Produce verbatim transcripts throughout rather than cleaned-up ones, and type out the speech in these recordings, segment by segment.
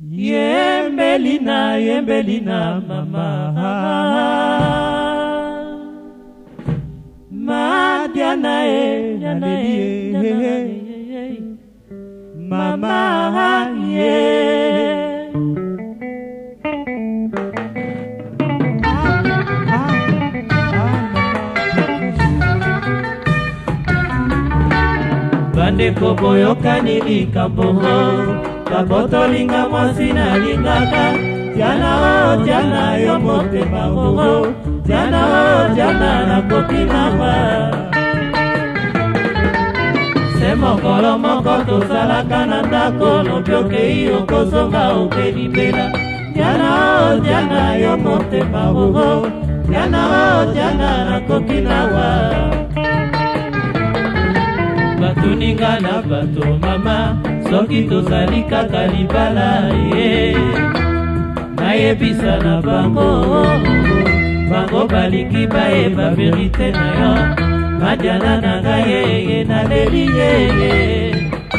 Yembelina, Yembelina, mama. Ma Diana, Diana, mama, yeah. Bande koboyoka nilikambo Kaboto linga mwasina lingaka Tiana o, tiana yo motema o Tiana o, tiana na kopina wa Semo kolo moko tosalaka na ndako Lobyoke iyo kozonga okelibela Tiana o, tiana yo motema o Tiana o, tiana na kopina wa Batuninga na bato mama Soki tozali kaka libala ye Nayebisa na bango Bango baliki bayeba verite na yo Madiana na ngaye na leli ye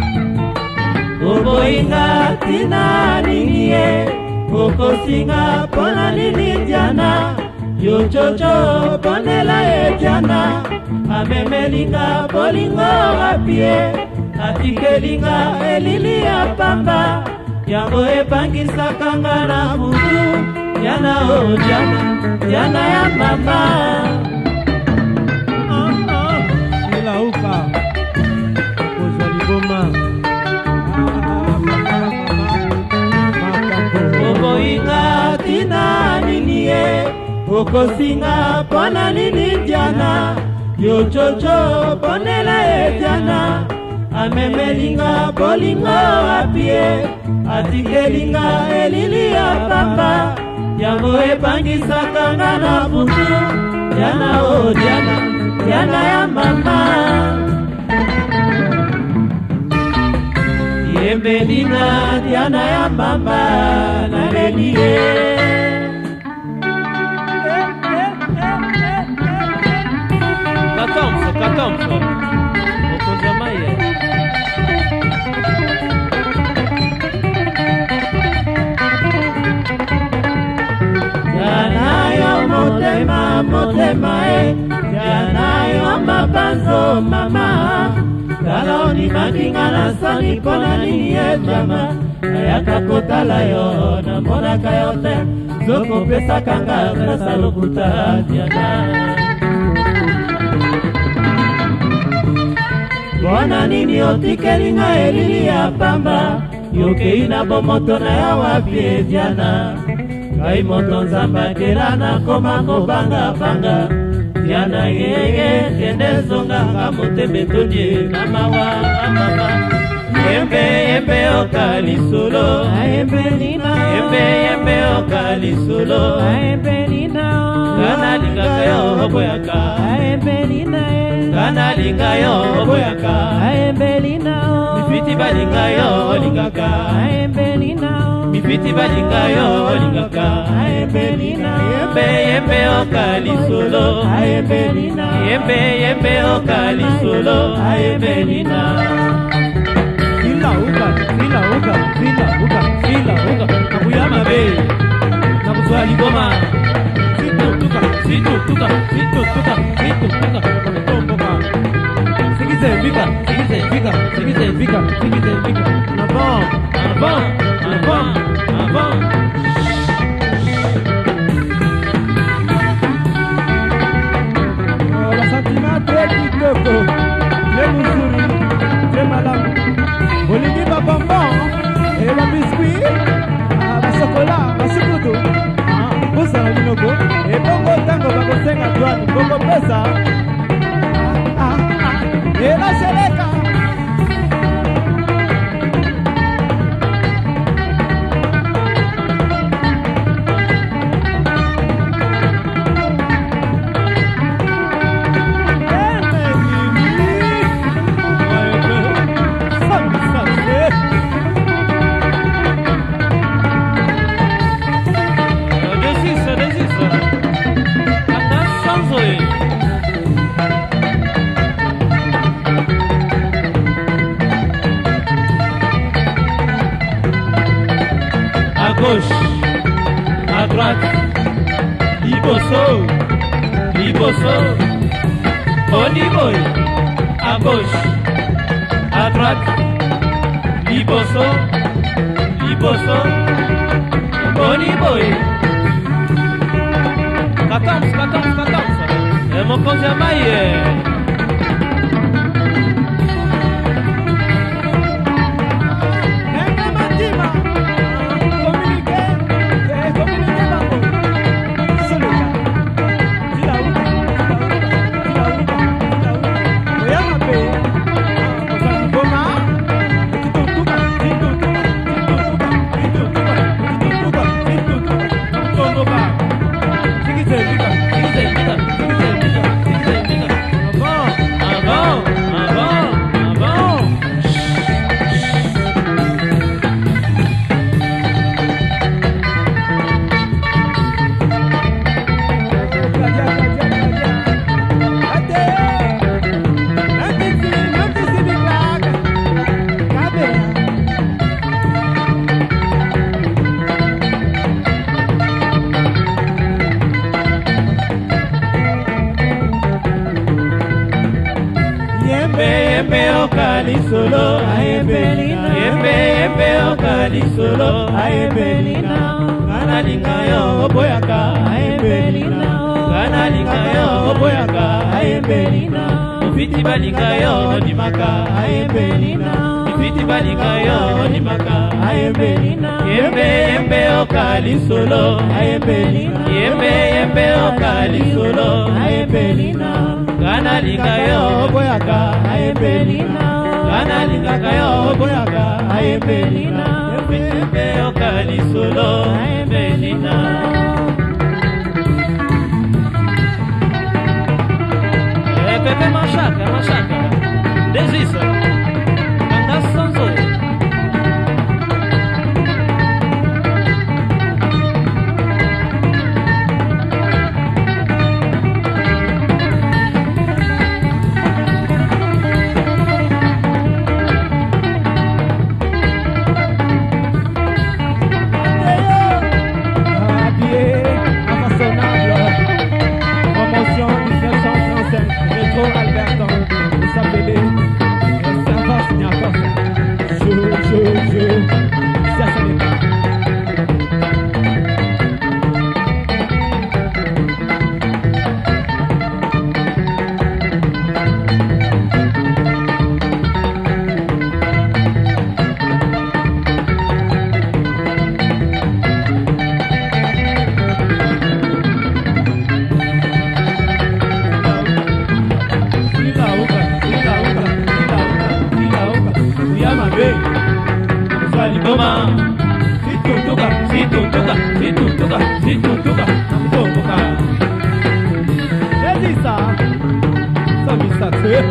Oboinga tina nini ye Okosinga pona nini Diana Yo chocho ponela ye Diana Amemelinga bolingo apie Atikelinga elili ya pamba Yango epangisaka nga na butu Diana o Diana, Diana ya mama Ah ah, ila uka Kozali boma Ah mama mama Oboinga tina nini ye Okosinga pona nini Diana Yo chocho ponela e Diana Amemelinga bolingo apie Atikelinga elili ya papa Yango epangisaka nga na butu Diana o Diana, Diana ya mama Yembelina, Diana ya mama Naleli ye Katamso, katamso Okozamaye Diana yo motema, motema e Diana yo mabanzo mama Kala oni mandinga na sani pona nini e jama Ayaka kotala yo na monaka yo te Zoko pesa kanga grasa lokuta Diana Bona nini otikelinga elili ya pamba Yoke ina bomoto na ya wapie Diana Kai moto nzamba kerana koma kobanga banga Diana yeye kende zonga kamote betodie na mawa amama Yembe yembe okali solo Ayembelina Yembe yembe okali solo Ayembelina Gana linga yo oboyaka Ayembelina Gana linga yo oboyaka Ayembelina Mifiti balinga yo olingaka Ayembelina Mifiti balinga yo olingaka Ayembelina Yembe yembe okali solo Ayembelina Yembe yembe okali solo Ayembelina Sila uka, sila uka, sila uka, sila uka Nakuyama be Nakuswali goma Situ tuka, situ tuka, situ tuka, situ tuka Katomboka Sigize vika, sigize vika, sigize vika, sigize vika Avant, Avant, avant, avant Oh, la sentiment très kitoko Le muzuri, très malamu Olingi ba bonbon Et ba biscuit Ba chocolat, ba sukutu Busa na linoko Et bongo tango ba kosenga douane Bongo pesa Et la seleka gauche, à droite, liboso, liboso, Boniboy, à gauche, à droite, liboso, liboso, Boniboy. quatorze, quatorze, quatorze. É mon coisa mais. Yembe okali solo aembelina Yembe yembe okali solo aembelina Kana lingayo oboyaka aembelina Kana lingayo oboyaka aembelina Ifiti balingayo nimaka aembelina Ifiti balingayo nimaka aembelina Yembe yembe okali solo aembelina Yembe yembe okali solo aembelina Kana lingayo boyaka aembelina Kana lingayo boyaka aembelina Yembe okali solo aembelina Eh pepe machaka machaka desisa Kanda sanzo Situtuka, situtuka, situtuka, situtuka, situtuka. Desisa, samisate.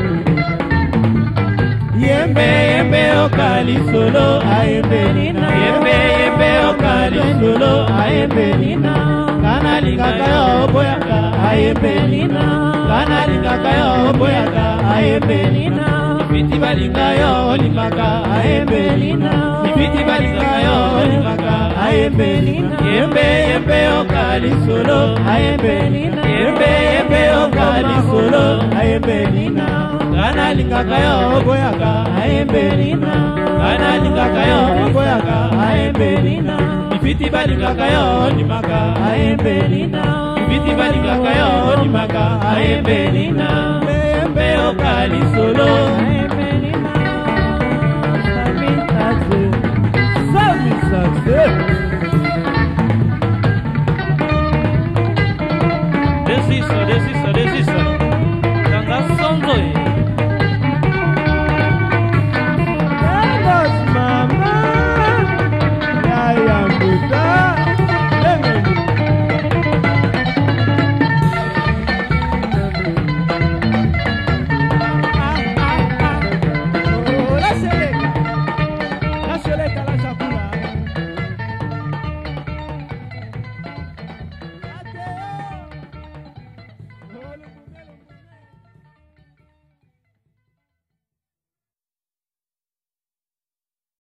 Yembe yembe okali solo aembelina Yembe yembe okali solo aembelina Kana lingakayo boyaka aembelina Kana lingakayo boyaka aembelina Ifiti balingayo limaka aembelina Ifiti balingayo limaka aembelina Yembe yembe okali solo aembelina Yembe yembe okali solo aembelina Kana lingakayo boyaka aembelina Kana lingakayo boyaka aembelina Ifiti balingakayo limaka aembelina Ifiti balingakayo limaka aembelina Yembe okali solo aembelina